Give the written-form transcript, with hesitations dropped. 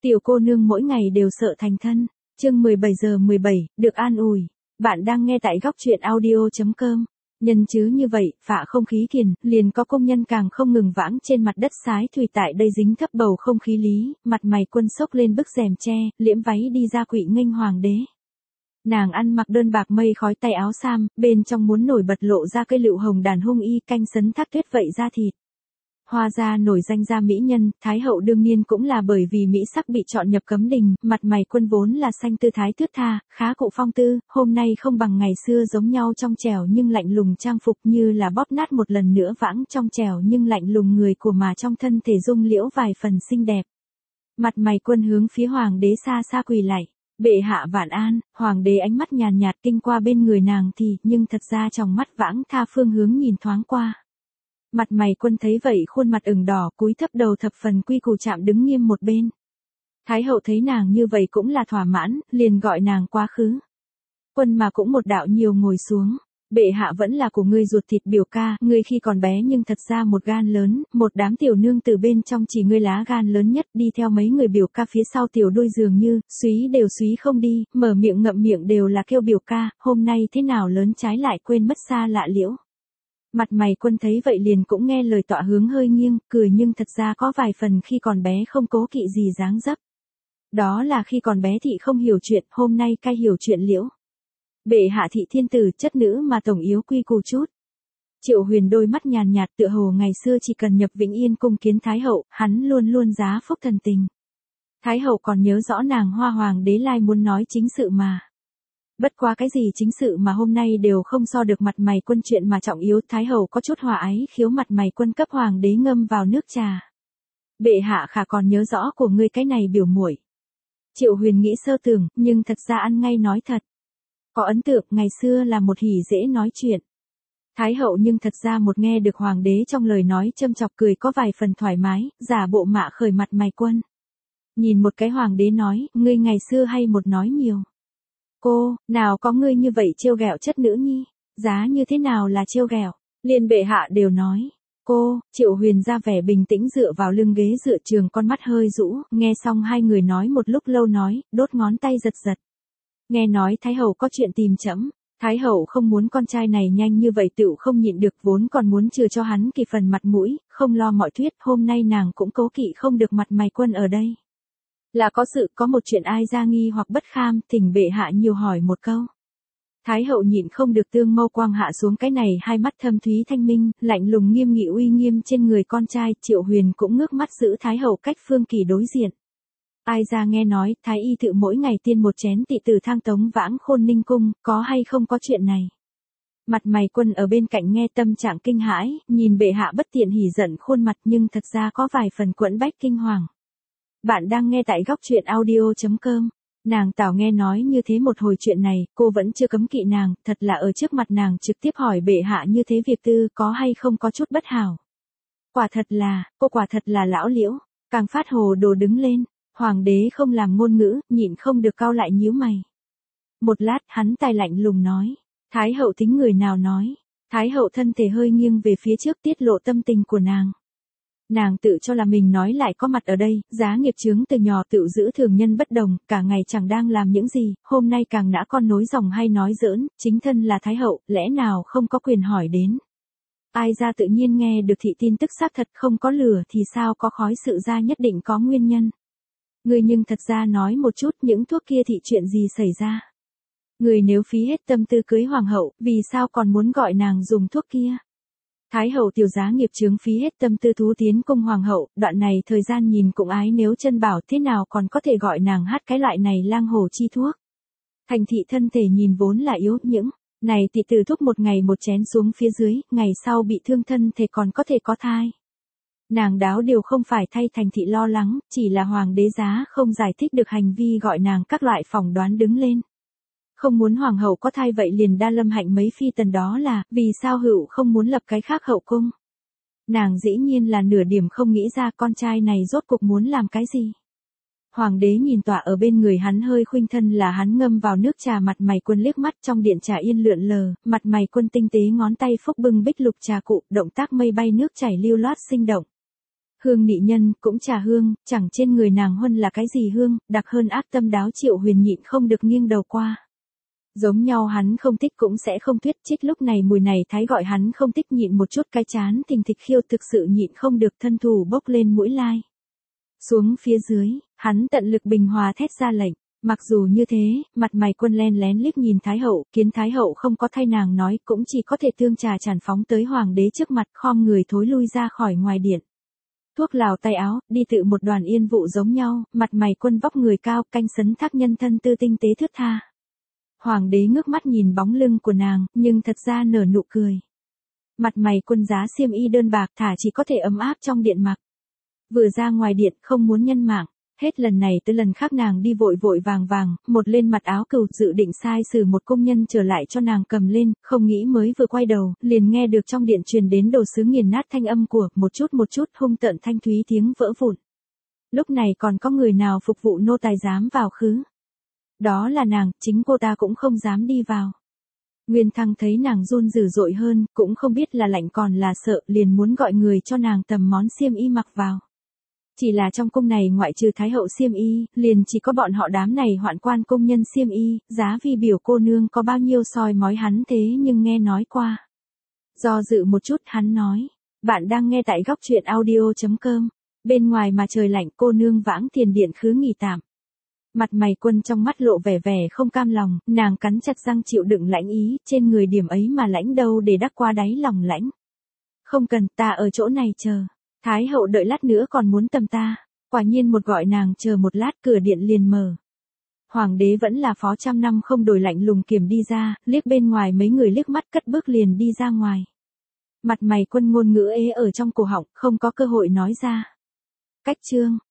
Tiểu cô nương mỗi ngày đều sợ thành thân. Chương 17:17, được an ủi. Bạn đang nghe tại góc truyện audio.com. Nhân chứ như vậy, phả không khí kiền, liền có công nhân càng không ngừng vãng trên mặt đất sái thủy tại đây dính thấp bầu không khí lý, mặt mày Quân xốc lên bức rèm tre, liễm váy đi ra quỵ nghênh hoàng đế. Nàng ăn mặc đơn bạc mây khói tay áo sam, bên trong muốn nổi bật lộ ra cây lựu hồng đàn hung y canh sấn thác tuyết vậy da thịt. Hoa gia nổi danh gia mỹ nhân, Thái hậu đương nhiên cũng là bởi vì mỹ sắc bị chọn nhập cấm đình, mặt mày Quân vốn là xanh tư thái thướt tha, khá cụ phong tư, hôm nay không bằng ngày xưa giống nhau trong trẻo nhưng lạnh lùng trang phục như là bóp nát một lần nữa vãng trong trẻo nhưng lạnh lùng người của mà trong thân thể dung liễu vài phần xinh đẹp. Mặt mày Quân hướng phía hoàng đế xa xa quỳ lạy. Bệ hạ vạn an. Hoàng đế ánh mắt nhàn nhạt kinh qua bên người nàng thì, nhưng thật ra trong mắt vãng tha phương hướng nhìn thoáng qua. Mặt mày Quân thấy vậy khuôn mặt ửng đỏ, cúi thấp đầu thập phần quy củ chạm đứng nghiêm một bên. Thái hậu thấy nàng như vậy cũng là thỏa mãn, liền gọi nàng quá khứ. Quân mà cũng một đạo nhiều ngồi xuống. Bệ hạ vẫn là của ngươi ruột thịt biểu ca, ngươi khi còn bé nhưng thật ra một gan lớn, một đám tiểu nương từ bên trong chỉ ngươi lá gan lớn nhất, đi theo mấy người biểu ca phía sau tiểu đôi dường như, súy đều súy không đi, mở miệng ngậm miệng đều là kêu biểu ca, hôm nay thế nào lớn trái lại quên mất xa lạ liễu. Mặt mày Quân thấy vậy liền cũng nghe lời tọa hướng hơi nghiêng, cười nhưng thật ra có vài phần khi còn bé không cố kỵ gì dáng dấp. Đó là khi còn bé thị không hiểu chuyện, hôm nay cai hiểu chuyện liễu. Bệ hạ thị thiên tử chất nữ mà tổng yếu quy củ chút. Triệu Huyền đôi mắt nhàn nhạt tựa hồ ngày xưa chỉ cần nhập Vĩnh Yên cung kiến Thái hậu, hắn luôn luôn giá phúc thần tình. Thái hậu còn nhớ rõ nàng Hoa hoàng đế lai muốn nói chính sự mà. Bất quá cái gì chính sự mà hôm nay đều không so được mặt mày Quân chuyện mà trọng yếu. Thái hậu có chút hòa ái khiếu mặt mày Quân cấp hoàng đế ngâm vào nước trà. Bệ hạ khả còn nhớ rõ của ngươi cái này biểu muội. Triệu Huyền nghĩ sơ tưởng, nhưng thật ra ăn ngay nói thật. Có ấn tượng ngày xưa là một hỉ dễ nói chuyện. Thái hậu nhưng thật ra một nghe được hoàng đế trong lời nói châm chọc cười có vài phần thoải mái, giả bộ mạ khởi mặt mày Quân. Nhìn một cái hoàng đế nói, ngươi ngày xưa hay một nói nhiều. Cô, nào có ngươi như vậy trêu ghẹo chất nữ nhi, giá như thế nào là trêu ghẹo, liền bệ hạ đều nói. Cô, Triệu Huyền ra vẻ bình tĩnh dựa vào lưng ghế dựa trường con mắt hơi rũ, nghe xong hai người nói một lúc lâu nói, đốt ngón tay giật giật. Nghe nói Thái hậu có chuyện tìm trẫm. Thái hậu không muốn con trai này nhanh như vậy tựu không nhịn được vốn còn muốn chừa cho hắn kỳ phần mặt mũi, không lo mọi thuyết, hôm nay nàng cũng cố kỵ không được mặt mày Quân ở đây. Là có sự có một chuyện ai ra nghi hoặc bất kham, thỉnh bệ hạ nhiều hỏi một câu. Thái hậu nhịn không được tương mâu quang hạ xuống cái này hai mắt thâm thúy thanh minh, lạnh lùng nghiêm nghị uy nghiêm trên người con trai. Triệu Huyền cũng ngước mắt giữ Thái hậu cách phương kỳ đối diện. Ai ra nghe nói, Thái y tự mỗi ngày tiên một chén tị từ thang tống vãng Khôn Ninh cung, có hay không có chuyện này. Mặt mày Quân ở bên cạnh nghe tâm trạng kinh hãi, nhìn bệ hạ bất tiện hỉ giận khuôn mặt nhưng thật ra có vài phần quẫn bách kinh hoàng. Bạn đang nghe tại góc truyện audio.com. Nàng Tảo nghe nói như thế một hồi chuyện này, cô vẫn chưa cấm kỵ nàng, thật là ở trước mặt nàng trực tiếp hỏi bệ hạ như thế việc tư có hay không có chút bất hảo. Quả thật là lão liễu, càng phát hồ đồ đứng lên, hoàng đế không làm ngôn ngữ, nhịn không được cau lại nhíu mày. Một lát hắn tài lạnh lùng nói, Thái hậu tính người nào nói. Thái hậu thân thể hơi nghiêng về phía trước tiết lộ tâm tình của nàng. Nàng tự cho là mình nói lại có mặt ở đây, giá nghiệp chướng từ nhỏ tự giữ thường nhân bất đồng, cả ngày chẳng đang làm những gì, hôm nay càng nã con nối dòng hay nói giỡn, chính thân là Thái hậu, lẽ nào không có quyền hỏi đến. Ai ra tự nhiên nghe được thị tin tức xác thật không có lửa thì sao có khói sự ra nhất định có nguyên nhân. Người nhưng thật ra nói một chút những thuốc kia thị chuyện gì xảy ra. Người nếu phí hết tâm tư cưới hoàng hậu, vì sao còn muốn gọi nàng dùng thuốc kia. Thái hậu tiểu giá nghiệp chướng phí hết tâm tư thú tiến cung hoàng hậu, đoạn này thời gian nhìn cũng ái nếu chân bảo thế nào còn có thể gọi nàng hát cái loại này lang hồ chi thuốc. Thành thị thân thể nhìn vốn là yếu những, này thì từ thuốc một ngày một chén xuống phía dưới, ngày sau bị thương thân thể còn có thể có thai. Nàng đáo điều không phải thay thành thị lo lắng, chỉ là hoàng đế giá không giải thích được hành vi gọi nàng các loại phỏng đoán đứng lên. Không muốn hoàng hậu có thai vậy liền đa lâm hạnh mấy phi tần đó là, vì sao hữu không muốn lập cái khác hậu cung. Nàng dĩ nhiên là nửa điểm không nghĩ ra con trai này rốt cuộc muốn làm cái gì. Hoàng đế nhìn tọa ở bên người hắn hơi khuynh thân là hắn ngâm vào nước trà mặt mày Quân liếc mắt trong điện trà yên lượn lờ, mặt mày Quân tinh tế ngón tay phúc bưng bích lục trà cụ, động tác mây bay nước chảy lưu loát sinh động. Hương nị nhân, cũng trà hương, chẳng trên người nàng huân là cái gì hương, đặc hơn ác tâm đáo Triệu Huyền nhịn không được nghiêng đầu qua. Giống nhau hắn không thích cũng sẽ không thuyết, trích lúc này mùi này thái gọi hắn không thích, nhịn một chút cái chán thình thịch khiêu, thực sự nhịn không được, thân thủ bốc lên mũi lai. Xuống phía dưới, hắn tận lực bình hòa thét ra lệnh. Mặc dù như thế, mặt mày Quân len lén liếc nhìn Thái hậu, kiến Thái hậu không có thay nàng nói, cũng chỉ có thể tương trà tràn phóng tới hoàng đế trước mặt, khom người thối lui ra khỏi ngoài điện. Thuốc lào tay áo, đi tự một đoàn yên vụ giống nhau, mặt mày Quân vóc người cao, canh sấn thác nhân thân tư tinh tế thướt tha. Hoàng đế ngước mắt nhìn bóng lưng của nàng, nhưng thật ra nở nụ cười. Mặt mày Quân giá xiêm y đơn bạc, thả chỉ có thể ấm áp trong điện mặc. Vừa ra ngoài điện, không muốn nhân mạng. Hết lần này tới lần khác nàng đi vội vội vàng vàng, một lên mặt áo cừu, dự định sai xử một công nhân trở lại cho nàng cầm lên, không nghĩ mới vừa quay đầu, liền nghe được trong điện truyền đến đồ sứ nghiền nát thanh âm của, một chút hung tợn thanh thúy tiếng vỡ vụn. Lúc này còn có người nào phục vụ nô tài dám vào khứ? Đó là nàng, chính cô ta cũng không dám đi vào. Nguyên Thăng thấy nàng run dữ dội hơn, cũng không biết là lạnh còn là sợ, liền muốn gọi người cho nàng tầm món xiêm y mặc vào. Chỉ là trong cung này ngoại trừ Thái hậu xiêm y, liền chỉ có bọn họ đám này hoạn quan công nhân xiêm y, giá vì biểu cô nương có bao nhiêu soi mói hắn thế nhưng nghe nói qua. Do dự một chút hắn nói, bạn đang nghe tại góc truyện audio.com, bên ngoài mà trời lạnh, cô nương vãng thiền điện khứ nghỉ tạm. Mặt mày Quân trong mắt lộ vẻ vẻ không cam lòng, nàng cắn chặt răng chịu đựng lãnh ý, trên người điểm ấy mà lãnh đâu để đắc qua đáy lòng lãnh. Không cần, ta ở chỗ này chờ. Thái hậu đợi lát nữa còn muốn tầm ta. Quả nhiên một gọi nàng chờ một lát, cửa điện liền mở. Hoàng đế vẫn là phó trăm năm không đổi, lạnh lùng kiểm đi ra, liếc bên ngoài mấy người liếc mắt cất bước liền đi ra ngoài. Mặt mày Quân ngôn ngữ ế ở trong cổ họng, không có cơ hội nói ra. Cách chương.